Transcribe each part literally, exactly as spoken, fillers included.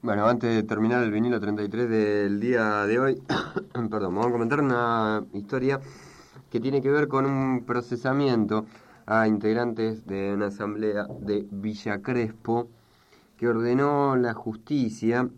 Bueno, antes de terminar el vinilo treinta y tres del día de hoy, perdón, vamos a comentar una historia que tiene que ver con un procesamiento a integrantes de una asamblea de Villa Crespo que ordenó la justicia,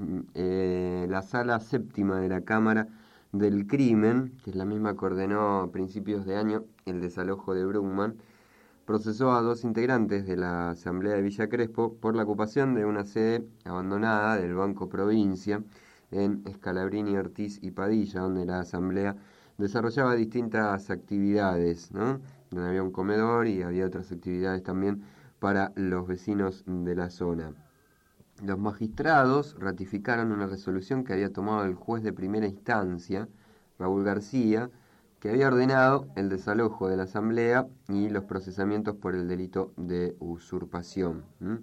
eh, la sala séptima de la Cámara del Crimen, que es la misma que ordenó a principios de año el desalojo de Brugman, procesó a dos integrantes de la Asamblea de Villa Crespo por la ocupación de una sede abandonada del Banco Provincia en Scalabrini, Ortiz y Padilla, donde la Asamblea desarrollaba distintas actividades, ¿no? Donde había un comedor y había otras actividades también para los vecinos de la zona. Los magistrados ratificaron una resolución que había tomado el juez de primera instancia, Raúl García, que había ordenado el desalojo de la asamblea y los procesamientos por el delito de usurpación. ¿Mm?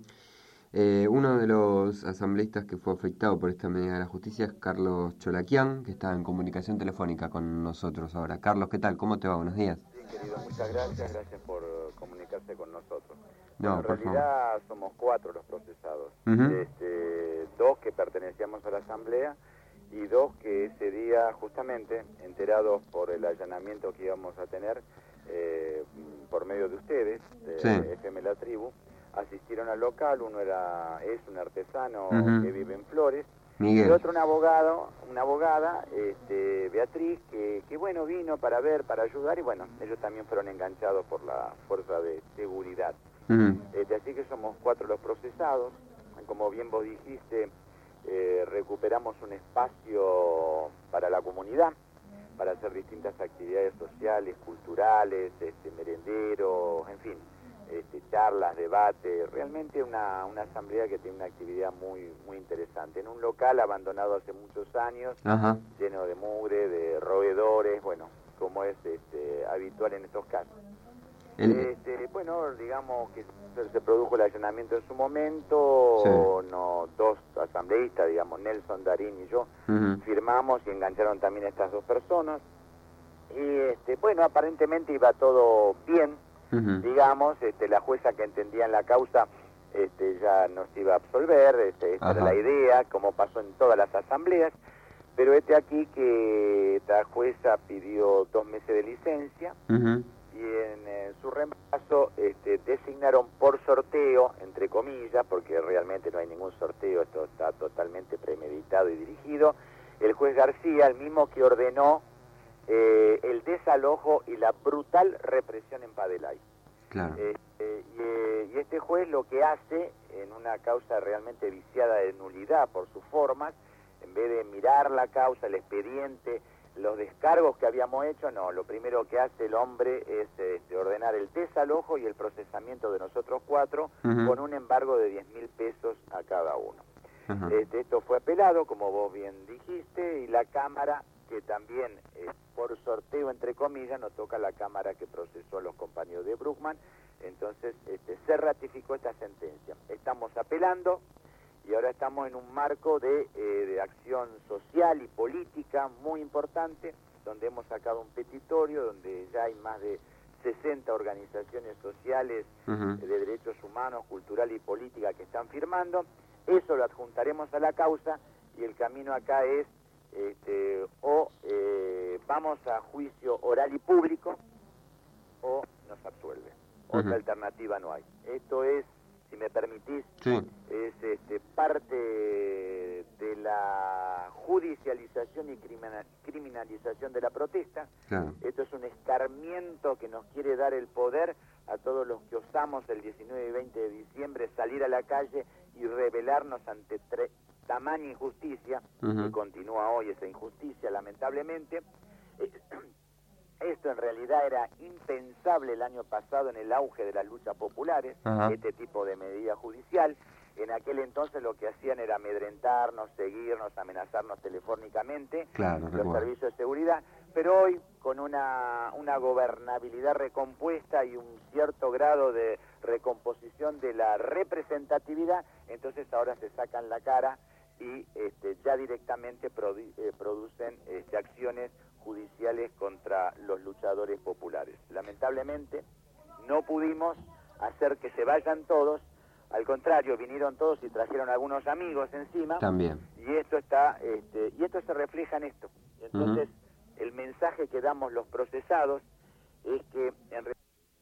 Eh, uno de los asambleístas que fue afectado por esta medida de la justicia es Carlos Cholaquián, que está en comunicación telefónica con nosotros ahora. Carlos, ¿qué tal? ¿Cómo te va? Buenos días. Sí, querido, muchas gracias, gracias por uh, comunicarse con nosotros. No, bueno, en realidad favor. somos cuatro los procesados, uh-huh. este, dos que pertenecíamos a la asamblea y dos que ese día, justamente, enterados por el allanamiento que íbamos a tener eh, por medio de ustedes, de sí. F M La Tribu, asistieron al local. Uno era es un artesano uh-huh. que vive en Flores, Miguel. Y otro un abogado, una abogada, este, Beatriz, que, que bueno, vino para ver, para ayudar, y bueno, ellos también fueron enganchados por la fuerza de seguridad. Uh-huh. Este, así que somos cuatro los procesados. Como bien vos dijiste, Eh, recuperamos un espacio para la comunidad, para hacer distintas actividades sociales, culturales, este, merenderos, en fin, este, charlas, debates, realmente una, una asamblea que tiene una actividad muy muy interesante, en un local abandonado hace muchos años, uh-huh. lleno de mugre, de roedores, bueno, como es este, habitual en estos casos. El... Este, bueno, digamos que se produjo el allanamiento en su momento, sí. no, dos asambleístas, digamos, Nelson, Darín y yo, uh-huh. firmamos y engancharon también a estas dos personas. Y este, bueno, aparentemente iba todo bien, uh-huh. digamos, este, la jueza que entendía en la causa este, ya nos iba a absolver, este, esta era la idea, como pasó en todas las asambleas, pero este aquí que la jueza pidió dos meses de licencia, uh-huh. y en, en su reemplazo este, designaron por sorteo, entre comillas, porque realmente no hay ningún sorteo, esto está totalmente premeditado y dirigido, el juez García, el mismo que ordenó eh, el desalojo y la brutal represión en Padelay. Claro. Este, y, eh, y este juez lo que hace, en una causa realmente viciada de nulidad por sus formas, en vez de mirar la causa, el expediente, los descargos que habíamos hecho, no, lo primero que hace el hombre es este, ordenar el desalojo y el procesamiento de nosotros cuatro, uh-huh. con un embargo de diez mil pesos a cada uno. Uh-huh. Este, esto fue apelado, como vos bien dijiste, y la Cámara, que también eh, por sorteo, entre comillas, nos toca la Cámara que procesó a los compañeros de Brugman, entonces este, se ratificó esta sentencia. Estamos apelando, y ahora estamos en un marco de, eh, de acción social y política muy importante, donde hemos sacado un petitorio, donde ya hay más de sesenta organizaciones sociales, uh-huh. de derechos humanos, cultural y política que están firmando. Eso lo adjuntaremos a la causa, y el camino acá es este, o eh, vamos a juicio oral y público, o nos absuelve. Otra uh-huh. alternativa no hay. Esto es, si me permitís, sí. es este, parte de la judicialización y criminalización de la protesta. Claro. Esto es un escarmiento que nos quiere dar el poder a todos los que osamos el diecinueve y veinte de diciembre salir a la calle y rebelarnos ante tre- tamaña injusticia, uh-huh. que continúa hoy esa injusticia, lamentablemente. Eh, Esto en realidad era impensable el año pasado en el auge de las luchas populares, uh-huh. este tipo de medida judicial. En aquel entonces lo que hacían era amedrentarnos, seguirnos, amenazarnos telefónicamente, claro, los recuerdo. servicios de seguridad, pero hoy con una, una gobernabilidad recompuesta y un cierto grado de recomposición de la representatividad, entonces ahora se sacan la cara y este, ya directamente produ- eh, producen este, acciones judiciales contra los luchadores populares. Lamentablemente no pudimos hacer que se vayan todos, al contrario, vinieron todos y trajeron algunos amigos encima. También. Y esto está, este, y esto se refleja en esto. Entonces, uh-huh. el mensaje que damos los procesados es que en realidad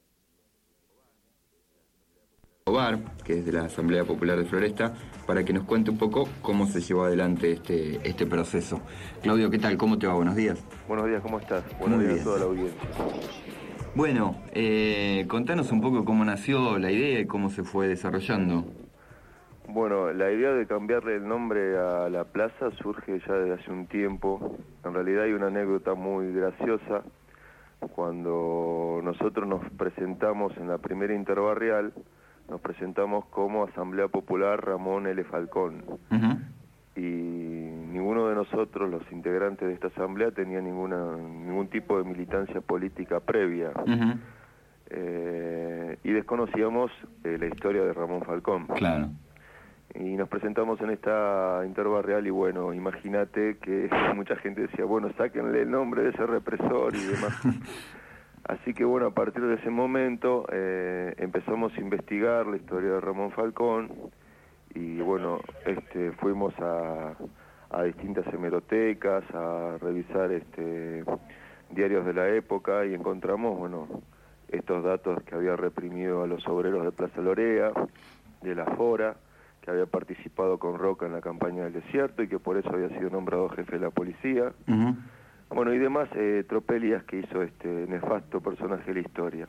que es de la Asamblea Popular de Floresta, para que nos cuente un poco cómo se llevó adelante este este proceso. Claudio, ¿qué tal? ¿Cómo te va? Buenos días. Buenos días, ¿cómo estás? Buenos Muy días bien. a toda la audiencia. Bueno, eh, contanos un poco cómo nació la idea y cómo se fue desarrollando. Bueno, la idea de cambiarle el nombre a la plaza surge ya desde hace un tiempo. En realidad hay una anécdota muy graciosa. Cuando nosotros nos presentamos en la primera interbarrial, nos presentamos como Asamblea Popular Ramón L. Falcón. Uh-huh. Y ninguno de nosotros, los integrantes de esta asamblea, tenía ninguna ningún tipo de militancia política previa. Uh-huh. Eh, y desconocíamos eh, la historia de Ramón Falcón. Claro. Y nos presentamos en esta interbarrial y bueno, imagínate que mucha gente decía, bueno, sáquenle el nombre de ese represor y demás. Así que bueno, a partir de ese momento eh, empezamos a investigar la historia de Ramón Falcón y bueno, este, fuimos a, a distintas hemerotecas, a revisar este, diarios de la época y encontramos, bueno, estos datos que había reprimido a los obreros de Plaza Lorea, de la Fora, que había participado con Roca en la campaña del desierto y que por eso había sido nombrado jefe de la policía. Uh-huh. Bueno, y demás eh, tropelías que hizo este nefasto personaje de la historia.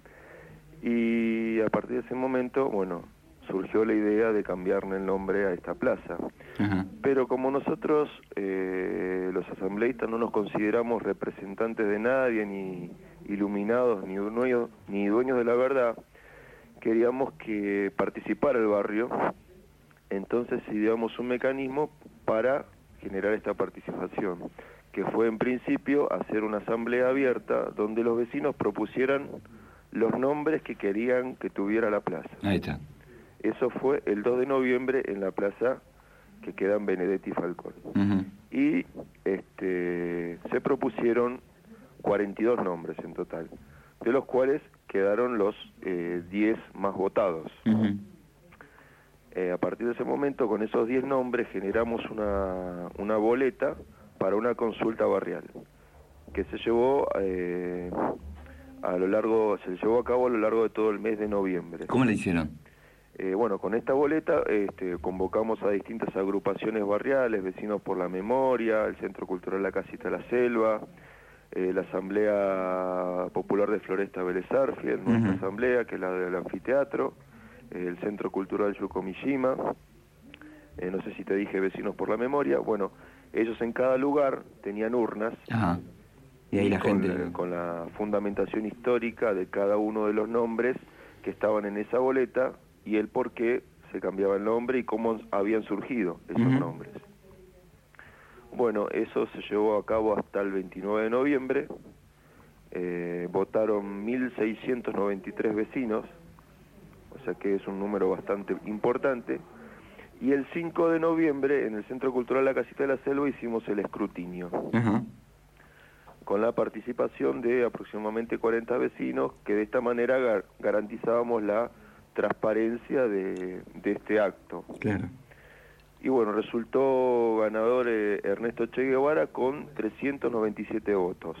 Y a partir de ese momento, bueno, surgió la idea de cambiarle el nombre a esta plaza. Uh-huh. Pero como nosotros, eh, los asambleístas, no nos consideramos representantes de nadie, ni iluminados, ni dueños, ni dueños de la verdad, queríamos que participara el barrio, entonces ideamos un mecanismo para generar esta participación, que fue en principio hacer una asamblea abierta donde los vecinos propusieran los nombres que querían que tuviera la plaza. Ahí está. Eso fue el dos de noviembre en la plaza que queda en Benedetti y Falcón. Uh-huh. Y este, se propusieron cuarenta y dos nombres en total, de los cuales quedaron los eh, diez más votados. Uh-huh. Eh, a partir de ese momento, con esos diez nombres, generamos una, una boleta para una consulta barrial, que se llevó eh, a lo largo, se llevó a cabo a lo largo de todo el mes de noviembre. ¿Cómo le hicieron? Eh, bueno, con esta boleta este, convocamos a distintas agrupaciones barriales, Vecinos por la Memoria, el Centro Cultural La Casita de la Selva, eh, la Asamblea Popular de Floresta Vélez Arfield, nuestra Uh-huh. asamblea, que es la del anfiteatro, eh, el Centro Cultural Yuko Mishima, eh, no sé si te dije Vecinos por la Memoria. Bueno, ellos en cada lugar tenían urnas. Ajá. Y ahí la con, gente... con la fundamentación histórica de cada uno de los nombres que estaban en esa boleta y el por qué se cambiaba el nombre y cómo habían surgido esos Uh-huh. nombres. Bueno, eso se llevó a cabo hasta el veintinueve de noviembre. Eh, votaron mil seiscientos noventa y tres vecinos, o sea que es un número bastante importante. Y el cinco de noviembre, en el Centro Cultural La Casita de la Selva, hicimos el escrutinio, Uh-huh. con la participación de aproximadamente cuarenta vecinos, que de esta manera gar garantizábamos la transparencia de, de este acto. Claro. Y bueno, resultó ganador eh, Ernesto Che Guevara con trescientos noventa y siete votos.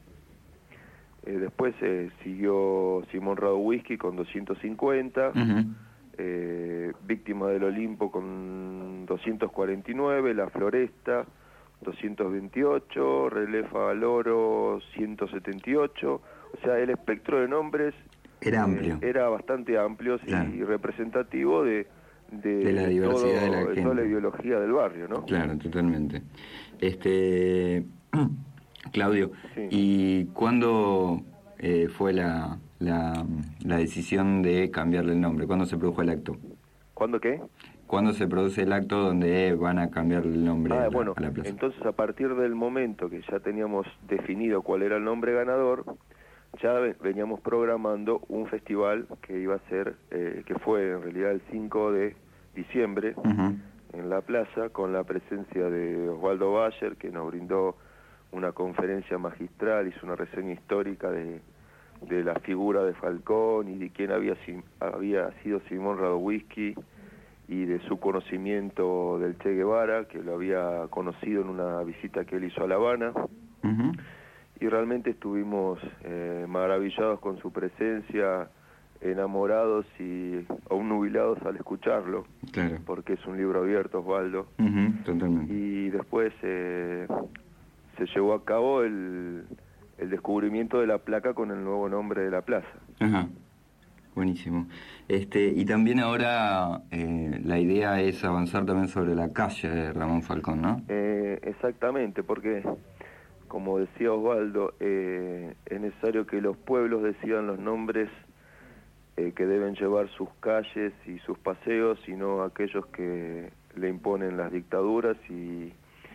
Eh, después eh, siguió Simón Radowisky con doscientos cincuenta, Uh-huh. eh, Víctima del Olimpo con doscientos cuarenta y nueve, La Floresta doscientos veintiocho, Relefa Valoro ciento setenta y ocho, o sea, el espectro de nombres Era amplio. eh, era bastante amplio Claro. y representativo de, de, De la diversidad todo, de la de gente. toda la ideología del barrio, ¿no? Claro, totalmente. Este, Claudio, Sí. ¿y cuándo eh, fue la, la, la decisión de cambiarle el nombre? ¿Cuándo se produjo el acto? ¿Cuándo qué? ¿Cuándo se produce el acto donde van a cambiar el nombre Ah, a, la, bueno, a la plaza? entonces a partir del momento que ya teníamos definido cuál era el nombre ganador, ya veníamos programando un festival que iba a ser, eh, que fue en realidad el cinco de diciembre, Uh-huh. en la plaza, con la presencia de Osvaldo Bayer, que nos brindó una conferencia magistral, hizo una reseña histórica de, de la figura de Falcón y de quién había, había sido Simón Radowisky y de su conocimiento del Che Guevara, que lo había conocido en una visita que él hizo a La Habana. Uh-huh. Y realmente estuvimos eh, maravillados con su presencia, enamorados y aún nubilados al escucharlo, claro, porque es un libro abierto, Osvaldo. Uh-huh, totalmente. Y después eh, se llevó a cabo el, el descubrimiento de la placa con el nuevo nombre de la plaza. Ajá, buenísimo. Este, y también ahora eh, la idea es avanzar también sobre la calle de Ramón Falcón, ¿no? Eh, exactamente, porque, como decía Osvaldo, eh, es necesario que los pueblos decidan los nombres eh, que deben llevar sus calles y sus paseos, y no aquellos que le imponen las dictaduras y,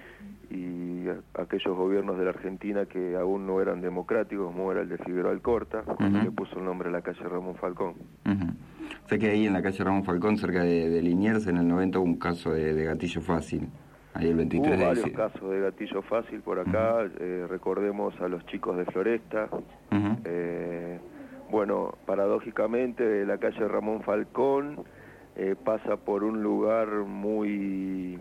y aquellos gobiernos de la Argentina que aún no eran democráticos, como era el de Figueroa Alcorta, cuando uh-huh. le puso el nombre a la calle Ramón Falcón. Uh-huh. Sé que ahí en la calle Ramón Falcón, cerca de, de Liniers, en el noventa hubo un caso de, de gatillo fácil. Ahí el veintitrés Hubo varios de... casos de gatillo fácil por acá, uh-huh. eh, recordemos a los chicos de Floresta. Uh-huh. eh, bueno, paradójicamente la calle Ramón Falcón eh, pasa por un lugar muy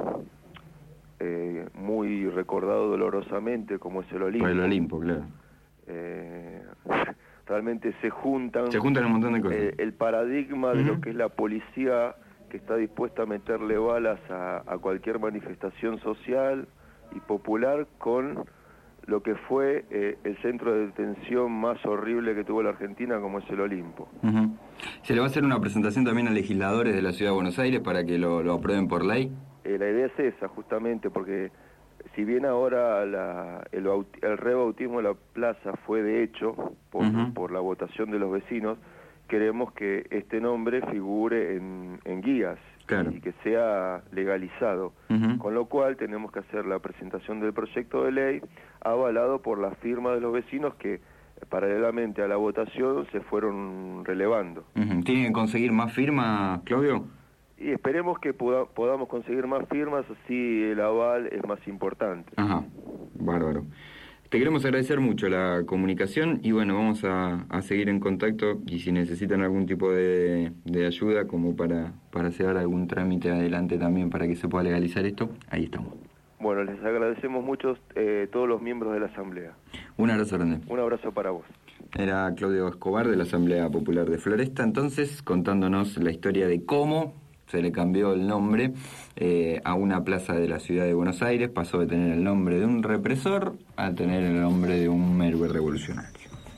eh, muy recordado dolorosamente, como es el Olimpo. Por el Olimpo, claro. Eh, realmente se juntan... Se juntan un montón de cosas. Eh, el paradigma uh-huh. de lo que es la policía, que está dispuesta a meterle balas a, a cualquier manifestación social y popular, con lo que fue eh, el centro de detención más horrible que tuvo la Argentina, como es el Olimpo. Uh-huh. ¿Se le va a hacer una presentación también a legisladores de la Ciudad de Buenos Aires para que lo, lo aprueben por ley? Eh, la idea es esa, justamente, porque si bien ahora la, el, el rebautismo de la plaza fue de hecho por, uh-huh. por la votación de los vecinos, queremos que este nombre figure en, en guías, claro, y que sea legalizado, uh-huh. con lo cual tenemos que hacer la presentación del proyecto de ley avalado por la firma de los vecinos que paralelamente a la votación se fueron relevando. Uh-huh. ¿Tienen que conseguir más firmas, Claudio? Y esperemos que poda, podamos conseguir más firmas, así el aval es más importante. Ajá, bárbaro. Te queremos agradecer mucho la comunicación y bueno, vamos a, a seguir en contacto, y si necesitan algún tipo de, de ayuda como para, para llevar algún trámite adelante también para que se pueda legalizar esto, ahí estamos. Bueno, les agradecemos mucho eh, todos los miembros de la Asamblea. Un abrazo grande. Un abrazo para vos. Era Claudio Escobar de la Asamblea Popular de Floresta, entonces, contándonos la historia de cómo se le cambió el nombre eh, a una plaza de la ciudad de Buenos Aires, pasó de tener el nombre de un represor a tener el nombre de un héroe revolucionario.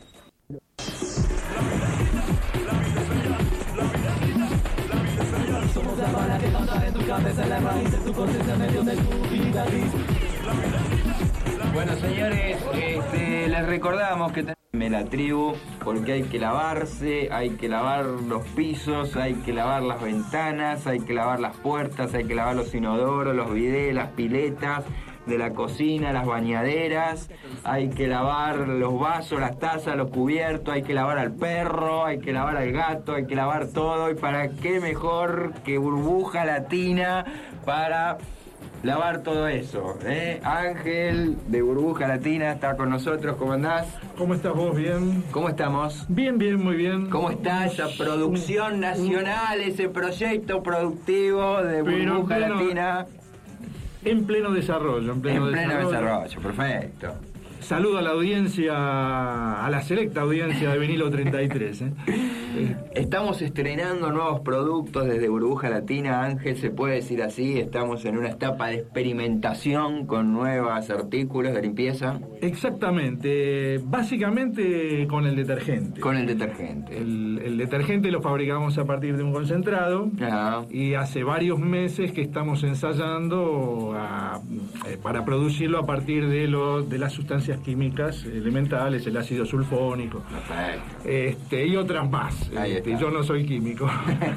Bueno, señores, este, les recordamos que tenemos la tribu, porque hay que lavarse, hay que lavar los pisos, hay que lavar las ventanas, hay que lavar las puertas, hay que lavar los inodoros, los bidés, las piletas de la cocina, las bañaderas, hay que lavar los vasos, las tazas, los cubiertos, hay que lavar al perro, hay que lavar al gato, hay que lavar todo. ¿Y para qué mejor que Burbuja Latina para lavar todo eso? ¿eh? Ángel de Burbuja Latina está con nosotros. ¿Cómo andás? ¿Cómo estás vos? ¿Bien? ¿Cómo estamos? Bien, bien, muy bien. ¿Cómo está esa producción nacional, ese proyecto productivo de Burbuja pleno, Latina? En pleno desarrollo. En pleno, en pleno desarrollo. desarrollo, perfecto. Saludo a la audiencia, a la selecta audiencia de Vinilo treinta y tres. ¿eh? Estamos estrenando nuevos productos desde Burbuja Latina, Ángel, se puede decir así. Estamos en una etapa de experimentación con nuevos artículos de limpieza. Exactamente, básicamente con el detergente. Con el detergente. El, el detergente lo fabricamos a partir de un concentrado. Ajá. Y hace varios meses que estamos ensayando a, eh, para producirlo a partir de, lo, de las sustancias químicas elementales, el ácido sulfónico, este, y otras más. Este, yo no soy químico.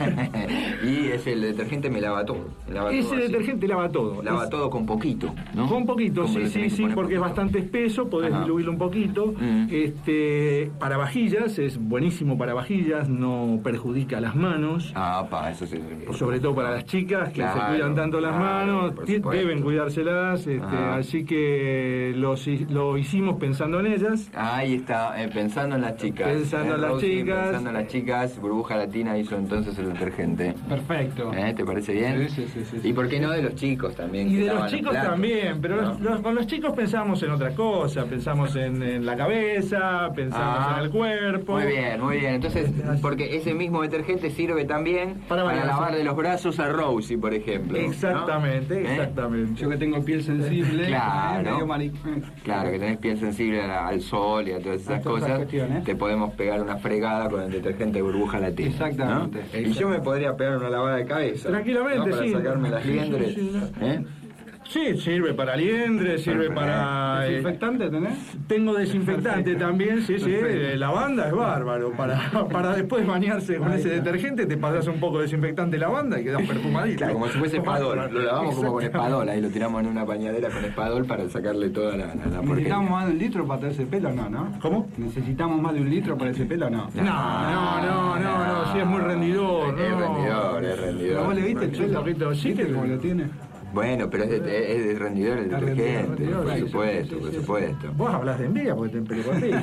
Y ese el detergente me lava todo. Me lava ese todo detergente así. lava todo. Lava es, todo con poquito, ¿no? Con poquito, Como sí, sí, sí, porque poquito. es bastante espeso, podés Ajá. diluirlo un poquito. Mm. Este, para vajillas, es buenísimo para vajillas, no perjudica las manos. Ah, pa, eso sí. Sobre todo para las chicas que Claro, se cuidan tanto las claro, manos, por ti- supuesto. deben cuidárselas, este, Ajá. así que lo, hi- lo hicimos pensando en ellas. Ahí está, eh, pensando en las chicas. Pensando Eh, en las Rosy, chicas. Pensando en las chicas, Burbuja Latina hizo entonces el detergente. Perfecto. ¿Eh? ¿Te parece bien? Sí, sí, sí, sí, ¿Y sí. por qué no de los chicos también? Y que de lavan los los chicos platos? también, pero ¿No? los- los- con los chicos pensamos en otra cosa, pensamos en, en la cabeza, pensamos Ah, en el cuerpo. Muy bien, muy bien. Entonces, porque ese mismo detergente sirve también Para para, bañarse. lavarle los brazos a Rosie, por ejemplo. ¿no? Exactamente, ¿Eh? exactamente. Yo que tengo piel sensible, Claro. medio mari- Claro, que tenés piel sensible a la- al sol y a todas esas A todas esas cosas, cuestiones. te podemos pegar una fregada con el detergente Burbuja Latina. Exactamente. ¿no? Y yo me podría pegar una lavada de cabeza. Tranquilamente, ¿no? Para sí. sacarme las Sí, sí, liendres. sí, sí. ¿Eh? Sí, sirve para liendres, sirve Perfecto. para... eh, ¿Desinfectante tenés? Tengo desinfectante también, sí, sí, Perfecto. lavanda es bárbaro. Para, para después bañarse con ese detergente te pasas un poco de desinfectante lavanda y quedas perfumadito. Claro, como si fuese espadol. Lo lavamos como con Exactamente. espadol, ahí lo tiramos en una bañadera con espadol para sacarle toda la, la, la porquería. ¿Necesitamos más de un litro para ese pelo o no, no? ¿Cómo? ¿Necesitamos más de un litro para ese pelo o no? No, no, no, no, no, sí es muy rendidor. Es no. rendidor, es rendidor. ¿Vos le viste el Sí, un pelo? poquito, sí ¿Viste que- cómo lo tiene? Bueno, pero es de, es de rendidor el Está detergente, rendidor, por rendidor, supuesto, sí, sí, por sí. supuesto. Vos hablas de envidia porque te pelo cortito,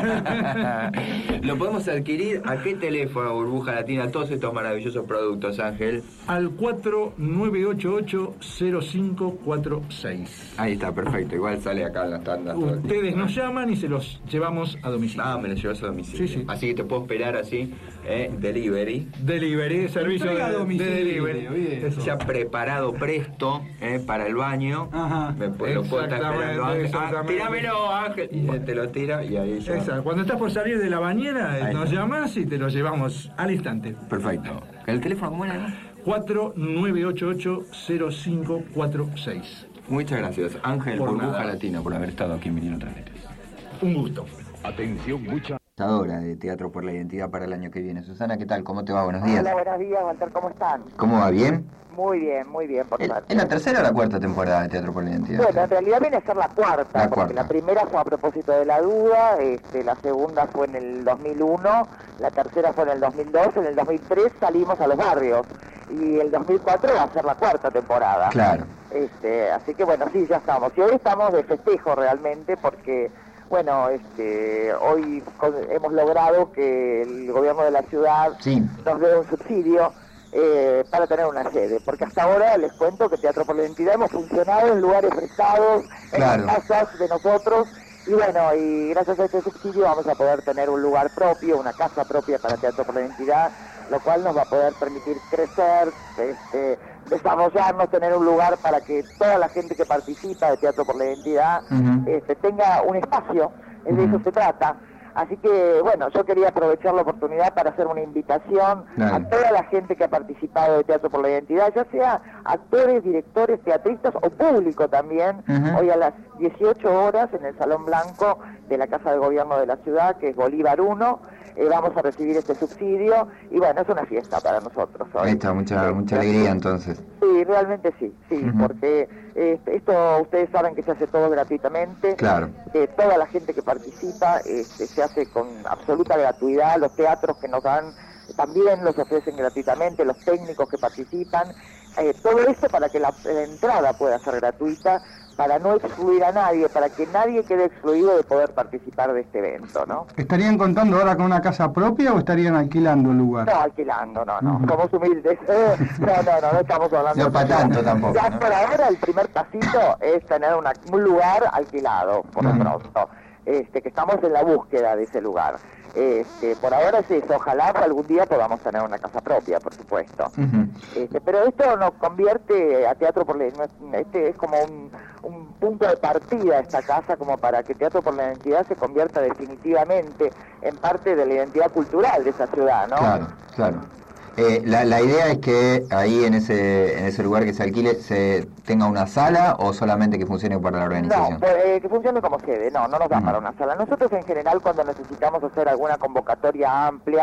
¿eh? Lo podemos adquirir a qué teléfono, Burbuja Latina, todos estos maravillosos productos, Ángel. Al cuatro nueve ocho ocho cero cinco cuatro seis. Ahí está, perfecto, igual sale acá en las tandas. todo el Ustedes tiempo. nos llaman y se los llevamos a domicilio. Ah, me lo llevas a domicilio. Sí, sí. Así que te puedo esperar así, eh, delivery. Delivery, servicio Entrega a de, de domicilio, delivery. bien. Eso. Ya preparado, presto, eh, para el baño. Ajá. Me, pu- lo puedo estar Exactamente, esperando, Ángel. Ah, exactamente. tíramelo, Ángel. Y te lo tira y ahí ya. Exacto. Cuando estás por salir de la bañera, eh, Ahí nos está. llamas y te lo llevamos al instante. Perfecto. ¿El teléfono cómo era? cuatro nueve ocho ocho cero cinco cuatro seis. Muchas gracias, Ángel Por Burbuja nada. Latina, por haber estado aquí en Vinilo Transmites. Un gusto. Atención, mucha. De Teatro por la Identidad para el año que viene. Susana, ¿qué tal? ¿Cómo te va? Buenos días. Hola, buenos días, Walter, ¿cómo están? ¿Cómo va? ¿Bien? Muy bien, muy bien, por ¿Es suerte. es la tercera o la cuarta temporada de Teatro por la Identidad? Bueno, en realidad viene a ser la cuarta, La porque cuarta. la primera fue a propósito de la duda, este, la segunda fue en el dos mil uno, la tercera fue en el dos mil dos, en el dos mil tres salimos a los barrios, y el dos mil cuatro va a ser la cuarta temporada. Claro. Este, así que bueno, sí, ya estamos. Y hoy estamos de festejo realmente porque, bueno, este, hoy con- hemos logrado que el gobierno de la ciudad Sí. nos dé un subsidio eh, para tener una sede. Porque hasta ahora les cuento que Teatro por la Identidad hemos funcionado en lugares prestados, en Claro. las casas de nosotros. Y bueno, y gracias a este subsidio vamos a poder tener un lugar propio, una casa propia para Teatro por la Identidad, lo cual nos va a poder permitir crecer, este, desarrollarnos, tener un lugar para que toda la gente que participa de Teatro por la Identidad Ujú. este, tenga un espacio, es de Ujú. eso se trata. Así que, bueno, yo quería aprovechar la oportunidad para hacer una invitación Claro. a toda la gente que ha participado de Teatro por la Identidad, ya sea actores, directores, teatristas o público también, Ujú. hoy a las dieciocho horas en el Salón Blanco de la Casa de Gobierno de la ciudad, que es Bolívar uno, eh, vamos a recibir este subsidio y bueno, es una fiesta para nosotros hoy. Ahí está, mucha, Eh, mucha alegría entonces. Sí, realmente sí, sí, Ujú. porque eh, esto ustedes saben que se hace todo gratuitamente, Claro. que toda la gente que participa este, se hace con absoluta gratuidad, los teatros que nos dan también los ofrecen gratuitamente, los técnicos que participan, eh, todo esto para que la, la entrada pueda ser gratuita, para no excluir a nadie, para que nadie quede excluido de poder participar de este evento, ¿no? ¿Estarían contando ahora con una casa propia o estarían alquilando un lugar? No, alquilando, no, no, Ujú. somos humildes. No, no, no, no estamos hablando No de pa' eso. tanto tampoco, Ya ¿no? por ahora el primer pasito es tener una- un lugar alquilado, por lo Ujú. pronto. Este, que estamos en la búsqueda de ese lugar. Este, por ahora es eso, ojalá que algún día podamos tener una casa propia, por supuesto. Ujú. Este, pero esto nos convierte a Teatro por la este es como un, un punto de partida esta casa como para que Teatro por la Identidad se convierta definitivamente en parte de la identidad cultural de esa ciudad, ¿no? Claro, claro. Eh, la, la idea es que ahí en ese en ese lugar que se alquile se tenga una sala o solamente que funcione para la No, organización. pues, eh, que funcione como sede, no, no nos da Ujú. para una sala. Nosotros en general cuando necesitamos hacer alguna convocatoria amplia,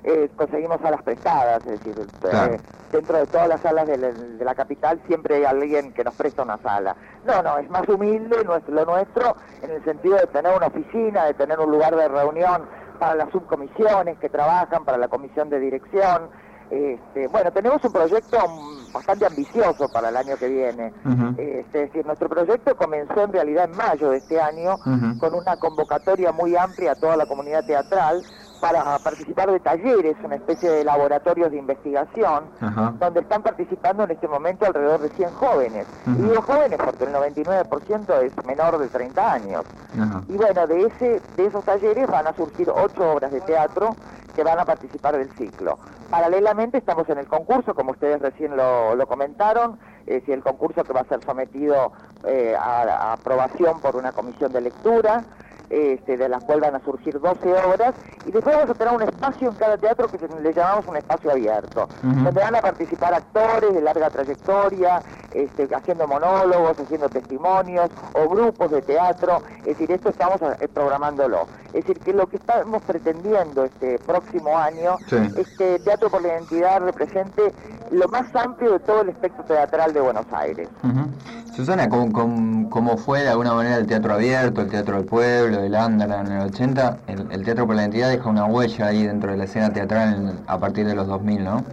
eh, conseguimos salas prestadas, es decir, Claro. eh, dentro de todas las salas de la, de la capital siempre hay alguien que nos presta una sala. No, no, es más humilde nuestro, lo nuestro en el sentido de tener una oficina, de tener un lugar de reunión para las subcomisiones que trabajan, para la comisión de dirección. Este, bueno, tenemos un proyecto bastante ambicioso para el año que viene. Ujú. Este, es decir, nuestro proyecto comenzó en realidad en mayo de este año Ujú. con una convocatoria muy amplia a toda la comunidad teatral para participar de talleres, una especie de laboratorios de investigación, Ajá. donde están participando en este momento alrededor de cien jóvenes. Ujú. Y digo jóvenes porque el noventa y nueve por ciento es menor de treinta años. Ajá. Y bueno, de ese de esos talleres van a surgir ocho obras de teatro que van a participar del ciclo. Paralelamente estamos en el concurso, como ustedes recién lo, lo comentaron, es decir, el concurso que va a ser sometido eh, a, a aprobación por una comisión de lectura, este, de la cual van a surgir doce obras, y después vamos a tener un espacio en cada teatro que se, le llamamos un espacio abierto, Ujú. donde van a participar actores de larga trayectoria, este, haciendo monólogos, haciendo testimonios, o grupos de teatro. Es decir, esto estamos eh, programándolo. Es decir, que lo que estamos pretendiendo este próximo año Sí. es que Teatro por la Identidad represente lo más amplio de todo el espectro teatral de Buenos Aires. Ujú. Susana, ¿cómo, cómo, cómo fue de alguna manera el teatro abierto, el teatro del pueblo, el Underground en el ochenta? El, el Teatro por la Identidad deja una huella ahí dentro de la escena teatral en- a partir de los dos mil, ¿no?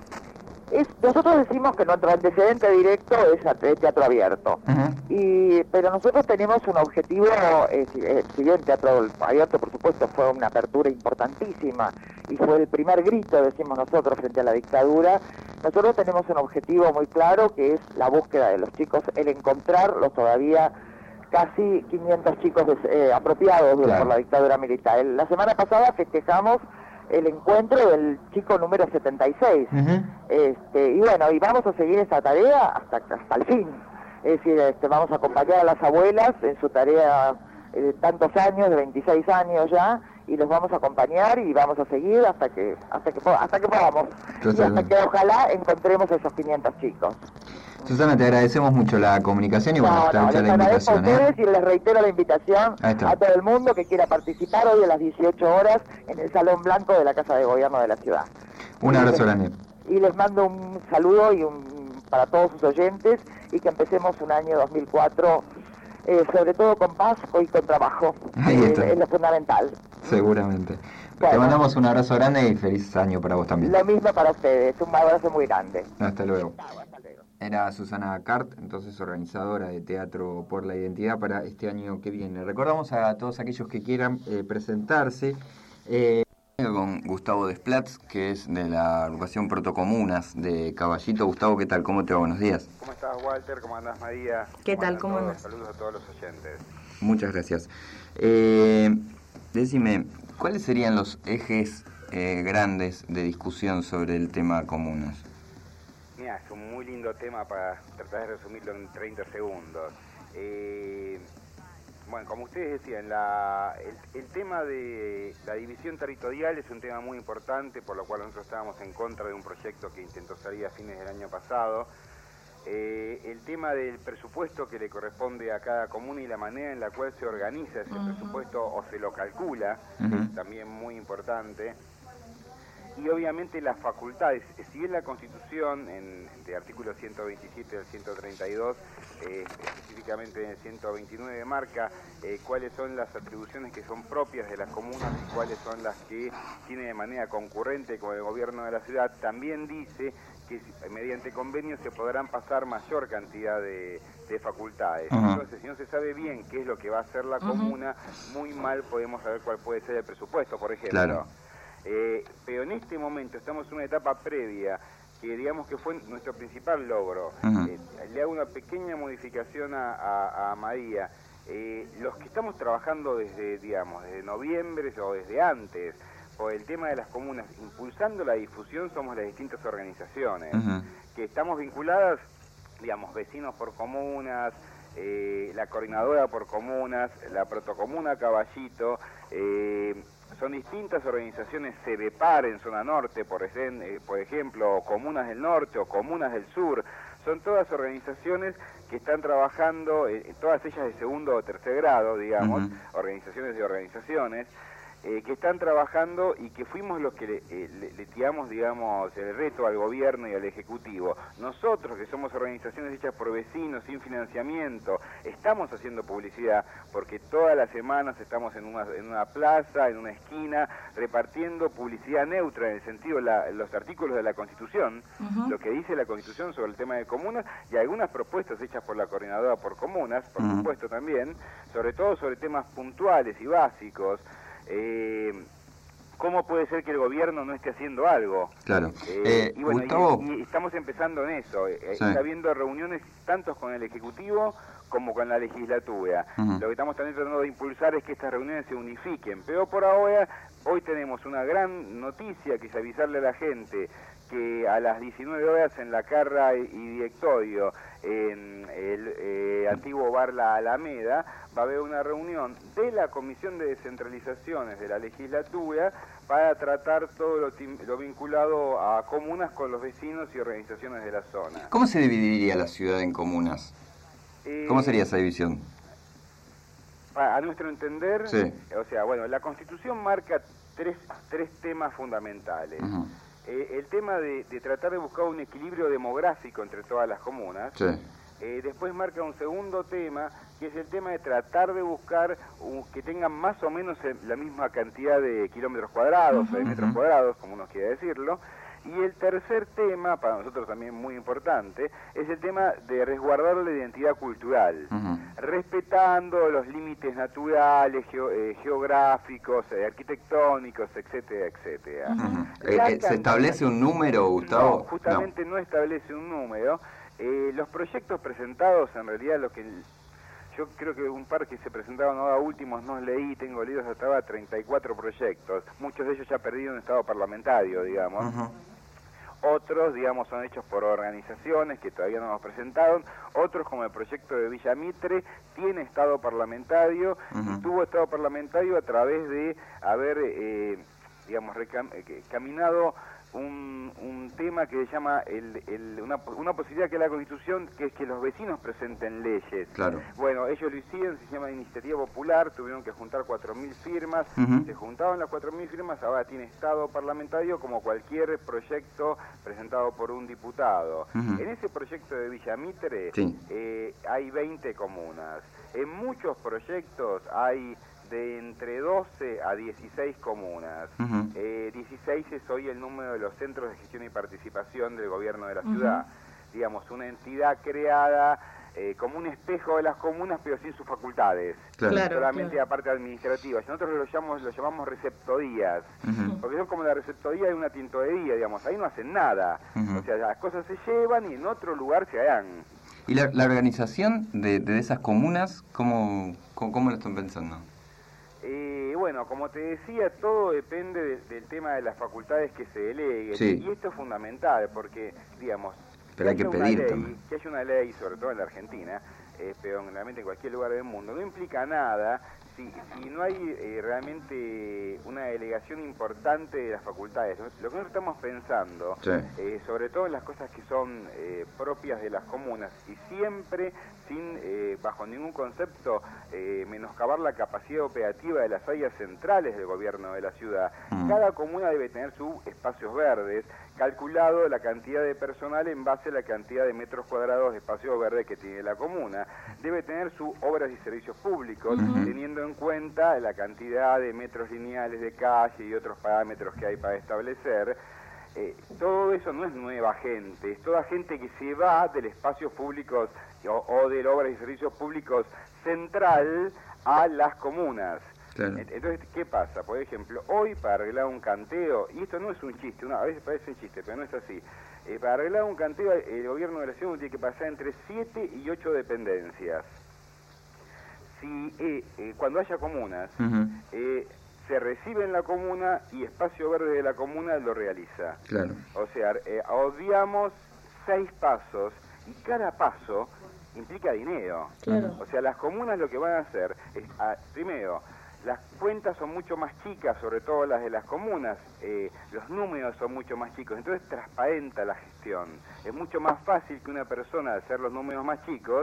Es, nosotros decimos que nuestro antecedente directo es a- el teatro abierto. Ujú. Y, pero nosotros tenemos un objetivo, eh, si, eh, si bien Teatro Abierto, por supuesto, fue una apertura importantísima y fue el primer grito, decimos nosotros, frente a la dictadura, nosotros tenemos un objetivo muy claro que es la búsqueda de los chicos, el encontrar los todavía casi quinientos chicos des- eh, apropiados de- Claro. por la dictadura militar. El- la semana pasada festejamos el encuentro del chico número setenta y seis. Ujú. Este, y bueno, y vamos a seguir esa tarea hasta, hasta el fin. Es decir, este, vamos a acompañar a las abuelas en su tarea eh, de tantos años, de veintiséis años ya, y los vamos a acompañar y vamos a seguir hasta que hasta que po- hasta que podamos. Y hasta Totalmente. que ojalá encontremos a esos quinientos chicos. Susana, te agradecemos mucho la comunicación y bueno, No, está no, hecha les la agradezco a invitación, ustedes ¿eh? y les reitero la invitación Ahí está. a todo el mundo que quiera participar hoy a las dieciocho horas en el Salón Blanco de la Casa de Gobierno de la ciudad. Un abrazo grande. Y les mando un saludo y un para todos sus oyentes y que empecemos un año dos mil cuatro eh, sobre todo con paz y con trabajo. Ahí Eh, está. es lo fundamental. Seguramente. Te Bueno. mandamos un abrazo grande y feliz año para vos también. Lo mismo para ustedes. Un abrazo muy grande. Hasta luego. Chao, hasta luego. Era Susana Cart, entonces organizadora de Teatro por la Identidad para este año que viene. Recordamos a todos aquellos que quieran eh, presentarse. Eh, con Gustavo Desplatz, que es de la agrupación Protocomunas de Caballito. Gustavo, ¿qué tal? ¿Cómo te va? Buenos días. ¿Cómo estás, Walter? ¿Cómo andás, María? ¿Qué tal? andan ¿Cómo todos? andas? Saludos a todos los oyentes. Muchas gracias. Eh, decime, ¿cuáles serían los ejes eh, grandes de discusión sobre el tema comunas? Mira, es un muy lindo tema para tratar de resumirlo en treinta segundos. Eh, bueno, como ustedes decían, la, el, el tema de la división territorial es un tema muy importante, por lo cual nosotros estábamos en contra de un proyecto que intentó salir a fines del año pasado. Eh, el tema del presupuesto que le corresponde a cada comuna y la manera en la cual se organiza ese Ujú. presupuesto o se lo calcula, Ujú. es también muy importante. Y obviamente las facultades, si bien la Constitución, en el artículo ciento veintisiete al ciento treinta y dos, eh, específicamente en el ciento veintinueve, marca eh, cuáles son las atribuciones que son propias de las comunas y cuáles son las que tiene de manera concurrente con el gobierno de la ciudad, también dice que si- mediante convenio se podrán pasar mayor cantidad de, de facultades. Ajá. Entonces, si no se sabe bien qué es lo que va a hacer la Ujú. comuna, muy mal podemos saber cuál puede ser el presupuesto, por ejemplo. Claro. Eh, pero en este momento estamos en una etapa previa que digamos que fue nuestro principal logro. Ujú. Eh, le hago una pequeña modificación a, a, a María. Eh, los que estamos trabajando desde, digamos, desde noviembre o desde antes, por el tema de las comunas, impulsando la difusión, somos las distintas organizaciones, Ujú. que estamos vinculadas, digamos, vecinos por comunas, eh, la coordinadora por comunas, la protocomuna Caballito, eh, son distintas organizaciones, CEDEPAR en zona norte, por, esen- eh, por ejemplo, o comunas del norte o comunas del sur, son todas organizaciones que están trabajando, eh, todas ellas de segundo o tercer grado, digamos, Ujú. organizaciones de organizaciones, eh, que están trabajando y que fuimos los que le, eh, le, le tiramos, digamos, el reto al gobierno y al Ejecutivo. Nosotros, que somos organizaciones hechas por vecinos, sin financiamiento, estamos haciendo publicidad porque todas las semanas estamos en una, en una plaza, en una esquina, repartiendo publicidad neutra, en el sentido, la, los artículos de la Constitución, uh-huh. lo que dice la Constitución sobre el tema de comunas, y algunas propuestas hechas por la Coordinadora por Comunas, por uh-huh. supuesto también, sobre todo sobre temas puntuales y básicos. Eh, ¿Cómo puede ser que el gobierno no esté haciendo algo? Claro. Eh, eh, y bueno, Gustavo... y, y estamos empezando en eso. Eh, sí. Está habiendo reuniones tanto con el Ejecutivo como con la legislatura. Uh-huh. Lo que estamos también tratando de impulsar es que estas reuniones se unifiquen. Pero por ahora, hoy tenemos una gran noticia, que es avisarle a la gente que a las diecinueve horas en la Carra y Directorio, en el eh, antiguo bar La Alameda, va a haber una reunión de la Comisión de Descentralizaciones de la legislatura para tratar todo lo, lo vinculado a comunas con los vecinos y organizaciones de la zona. ¿Cómo se dividiría la ciudad en comunas? Eh, ¿Cómo sería esa división? A, a nuestro entender, sí. o sea, bueno, la Constitución marca tres, tres temas fundamentales. Uh-huh. Eh, el tema de, de tratar de buscar un equilibrio demográfico entre todas las comunas. Sí. Eh, después marca un segundo tema, que es el tema de tratar de buscar uh, que tengan más o menos la misma cantidad de kilómetros cuadrados, uh-huh. o de metros cuadrados, como uno quiere decirlo. Y el tercer tema, para nosotros también muy importante, es el tema de resguardar la identidad cultural, uh-huh. respetando los límites naturales, geo, eh, geográficos, eh, arquitectónicos, etcétera, etcétera. Uh-huh. eh, ¿Se establece un número, Gustavo? No, justamente no, no establece un número. Eh, los proyectos presentados, en realidad, lo que yo creo que un par que se presentaron ahora últimos no leí, tengo leídos hasta ahora treinta y cuatro proyectos, muchos de ellos ya perdidos en estado parlamentario, digamos. Uh-huh. Otros, digamos, son hechos por organizaciones que todavía no nos presentaron. Otros, como el proyecto de Villa Mitre, tiene estado parlamentario, uh-huh. y tuvo estado parlamentario a través de haber, eh, digamos, recam- eh, caminado un, un tema que se llama el, el, una, una posibilidad que es la Constitución, que es que los vecinos presenten leyes. Claro. Bueno, ellos lo hicieron, se llama Iniciativa Popular, tuvieron que juntar cuatro mil firmas, uh-huh. se juntaron las cuatro mil firmas, ahora tiene estado parlamentario como cualquier proyecto presentado por un diputado. Uh-huh. En ese proyecto de Villa Mitre, sí. eh, hay veinte comunas. En muchos proyectos hay de entre doce a dieciséis comunas. Uh-huh. Eh, dieciséis es hoy el número de los centros de gestión y participación del gobierno de la ciudad. Uh-huh. Digamos, una entidad creada eh, como un espejo de las comunas, pero sin sus facultades. Claro. Claro, solamente claro. la parte administrativa. Nosotros lo llamamos, lo llamamos receptorías, uh-huh. porque son como la receptoría de una tintorería, digamos. Ahí no hacen nada. Uh-huh. O sea, las cosas se llevan y en otro lugar se harán. ¿Y la, la organización de, de esas comunas, cómo, cómo, cómo lo están pensando? Eh, bueno, como te decía, todo depende de, del tema de las facultades que se deleguen. Sí. Y esto es fundamental porque, digamos, pero hay que pedir ley, también. que haya una ley, sobre todo en la Argentina, eh, pero realmente en cualquier lugar del mundo, no implica nada si, si no hay eh, realmente una delegación importante de las facultades. Lo que nosotros estamos pensando, sí. eh, sobre todo en las cosas que son eh, propias de las comunas, y siempre sin, eh, bajo ningún concepto, eh, menoscabar la capacidad operativa de las áreas centrales del gobierno de la ciudad. Mm. Cada comuna debe tener sus espacios verdes, calculado la cantidad de personal en base a la cantidad de metros cuadrados de espacio verde que tiene la comuna. Debe tener sus obras y servicios públicos, uh-huh. teniendo en cuenta la cantidad de metros lineales de calle y otros parámetros que hay para establecer. Eh, todo eso no es nueva gente, es toda gente que se va del espacio público o, o de la obra y servicios públicos central a las comunas. Claro. Entonces, ¿qué pasa? Por ejemplo, hoy para arreglar un canteo, y esto no es un chiste, una, a veces parece un chiste, pero no es así, eh, para arreglar un canteo el gobierno de la ciudad tiene que pasar entre siete y ocho dependencias. Si eh, eh, cuando haya comunas, uh-huh. eh, se recibe en la comuna y Espacio Verde de la comuna lo realiza. Claro. O sea, eh, obviamos seis pasos y cada paso implica dinero. Claro. O sea, las comunas lo que van a hacer es, a, primero, las cuentas son mucho más chicas, sobre todo las de las comunas, eh, los números son mucho más chicos, entonces transparenta la gestión. Es mucho más fácil que una persona, al hacer los números más chicos,